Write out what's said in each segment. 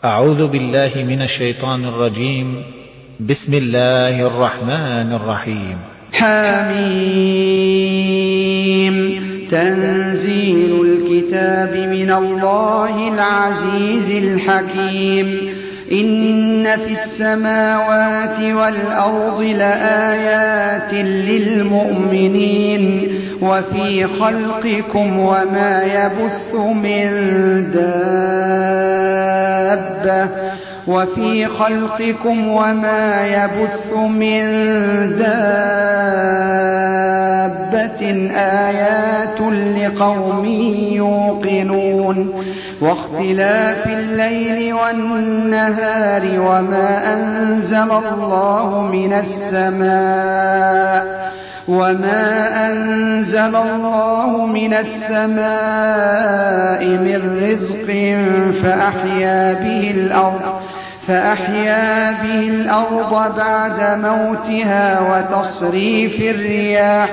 أعوذ بالله من الشيطان الرجيم. بسم الله الرحمن الرحيم. حميم. تنزيل الكتاب من الله العزيز الحكيم. إن في السماوات والأرض لآيات للمؤمنين وفي خلقكم وما يبث من دابة آيات لقوم يوقنون. واختلاف الليل والنهار وما أنزل الله من السماء من رزق فأحيا به الأرض بعد موتها وتصريف الرياح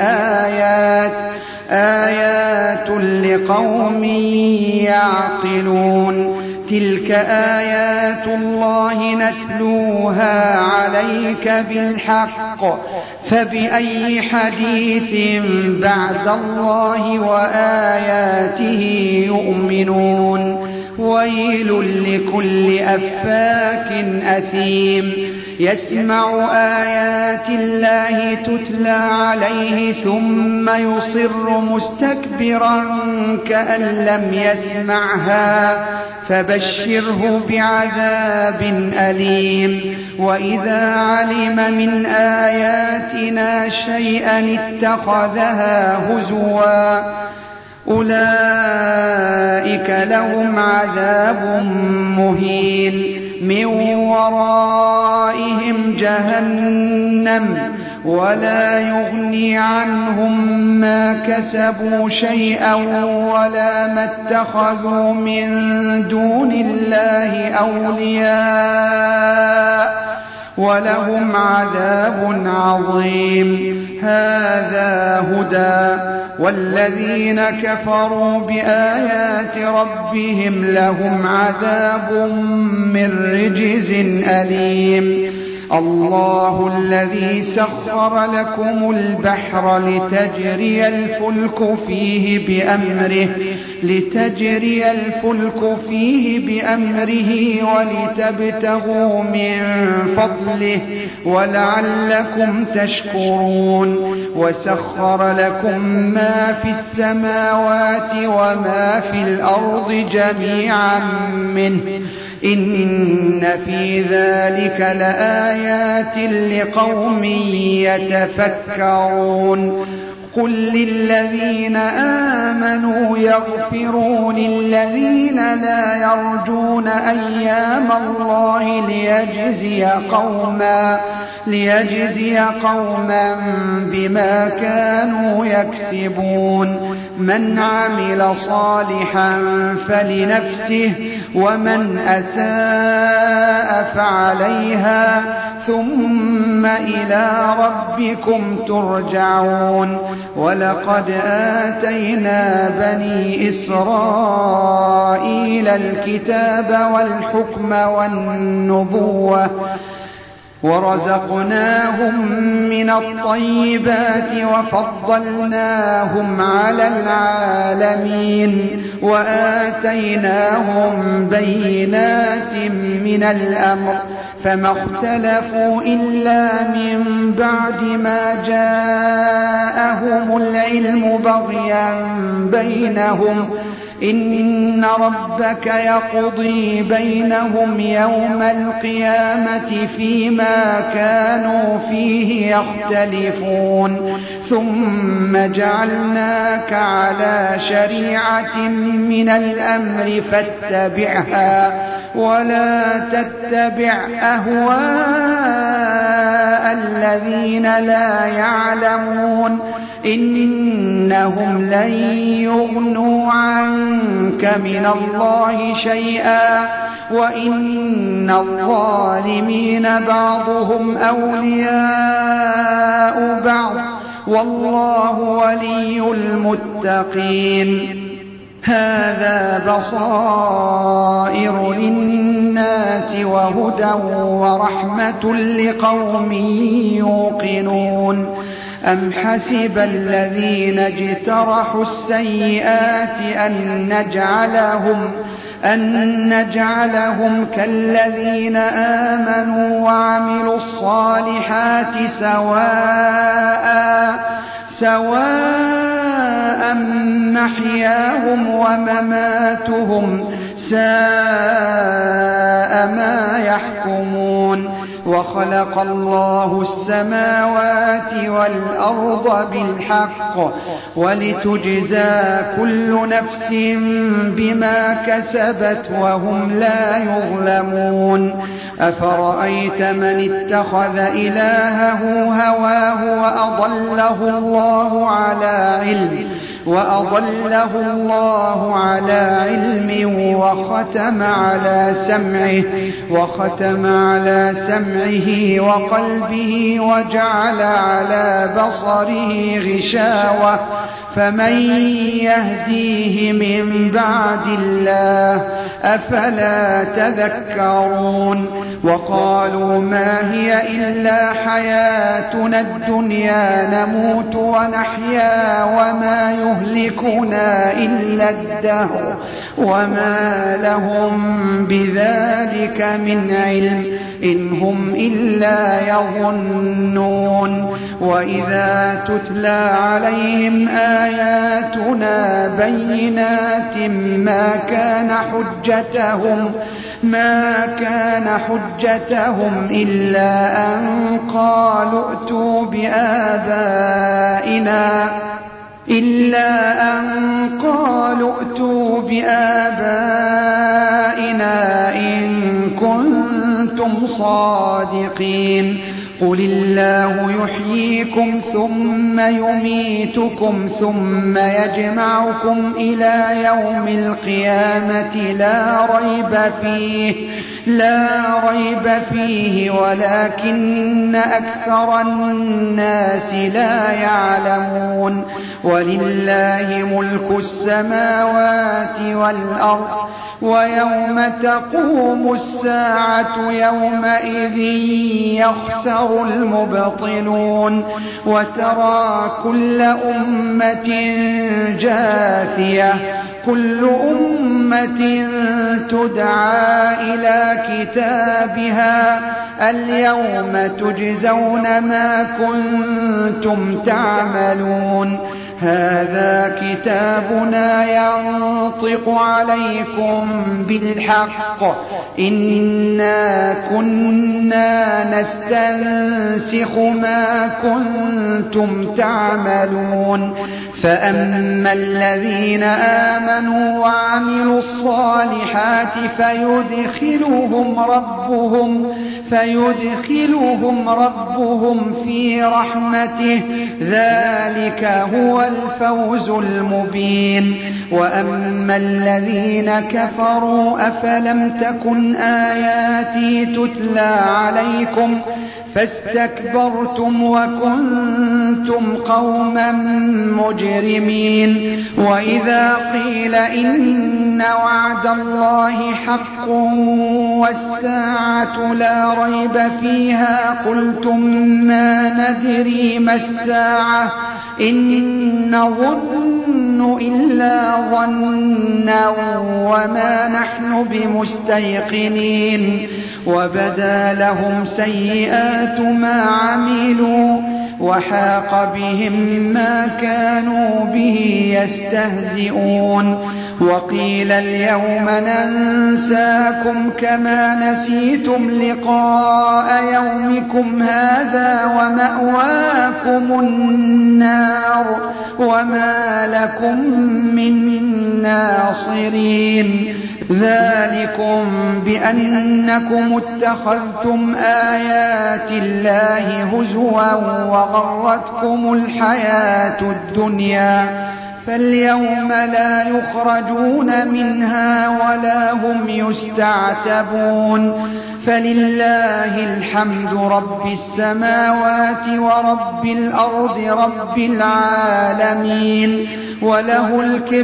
آيات لقوم يعقلون. تلك آيات الله نتلوها عليك بالحق فبأي حديث بعد الله وآياته يؤمنون. ويل لكل أفاك أثيم يسمع آيات الله تتلى عليه ثم يصر مستكبرا كأن لم يسمعها فبشره بعذاب أليم. وإذا علم من آياتنا شيئا اتخذها هزوا أولئك لهم عذاب مهين من ورائهم جهنم ولا يغني عنهم ما كسبوا شيئا ولا ما اتخذوا من دون الله أولياء ولهم عذاب عظيم. هذا هدى والذين كفروا بآيات ربهم لهم عذاب من رجز أليم. الله الذي سخر لكم البحر لتجري الفلك فيه بأمره ولتبتغوا من فضله ولعلكم تشكرون. وسخر لكم ما في السماوات وما في الأرض جميعا منه إن في ذلك لآيات لقوم يتفكرون. قل للذين آمنوا يغفروا للذين لا يرجون أيام الله ليجزي قوما بما كانوا يكسبون. من عمل صالحا فلنفسه ومن أساء فعليها ثم إلى ربكم ترجعون. ولقد آتينا بني إسرائيل الكتاب والحكم والنبوة ورزقناهم من الطيبات وفضلناهم على العالمين وآتيناهم بينات من الأمر فما اختلفوا إلا من بعد ما جاءهم العلم بغيا بينهم. إن ربك يقضي بينهم يوم القيامة فيما كانوا فيه يختلفون. ثم جعلناك على شريعة من الأمر فاتبعها ولا تتبع أهواء الذين لا يعلمون إنهم لن يغنوا عنك من الله شيئا وإن الظالمين بعضهم أولياء بعض والله ولي المتقين. هذا بصائر للناس للناس وهدى ورحمة لقوم يوقنون أم حسب الذين اجترحوا السيئات أن نجعلهم كالذين آمنوا وعملوا الصالحات سواء محياهم ومماتهم ساء ما يحكمون وخلق الله السماوات والأرض بالحق ولتجزى كل نفس بما كسبت وهم لا يظلمون أفرأيت من اتخذ إلهه هواه وأضله الله على علم وختم على سمعه وقلبه وجعل على بصره غشاوة فمن يهديه من بعد الله أفلا تذكرون وقالوا ما هي إلا حياتنا الدنيا نموت ونحيا وما يهلكنا إلا الدهر وما لهم بذلك من علم إن هم إلا يظنون وإذا تتلى عليهم آياتنا بينات ما كان حجتهم إلا أن قالوا ائتوا بآبائنا إن كنتم صادقين قل الله يحييكم ثم يميتكم ثم يجمعكم إلى يوم القيامة لا ريب فيه ولكن أكثر الناس لا يعلمون ولله ملك السماوات والأرض ويوم تقوم الساعة يومئذ يخسر المبطلون وترى كل أمة جاثية كل أمة تدعى إلى كتابها اليوم تجزون ما كنتم تعملون هذا كتابنا ينطق عليكم بالحق إنا كنا نستنسخ ما كنتم تعملون فأما الذين آمنوا وعملوا الصالحات فيدخلهم ربهم في رحمته ذلك هو الفوز المبين وأما الذين كفروا أفلم تكن آياتي تتلى عليكم فاستكبرتم وكنتم قوما مجرمين وإذا قيل إن وعد الله حق والساعة لا ريب فيها قلتم ما ندري ما الساعة إن نظن إلا ظنا وما نحن بمستيقنين وبدا لهم سيئات ما عملوا وحاق بهم ما كانوا به يستهزئون وقيل اليوم ننساكم كما نسيتم لقاء يومكم هذا ومأواكم النار وما لكم من ناصرين ذلكم بأنكم اتخذتم آيات الله هزوا وغرتكم الحياة الدنيا فاليوم لا يخرجون منها ولا هم يستعتبون فلله الحمد رب السماوات ورب الأرض رب العالمين وله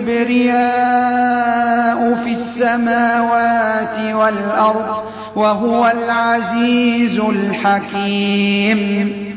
الكبرياء في السماوات والأرض وهو العزيز الحكيم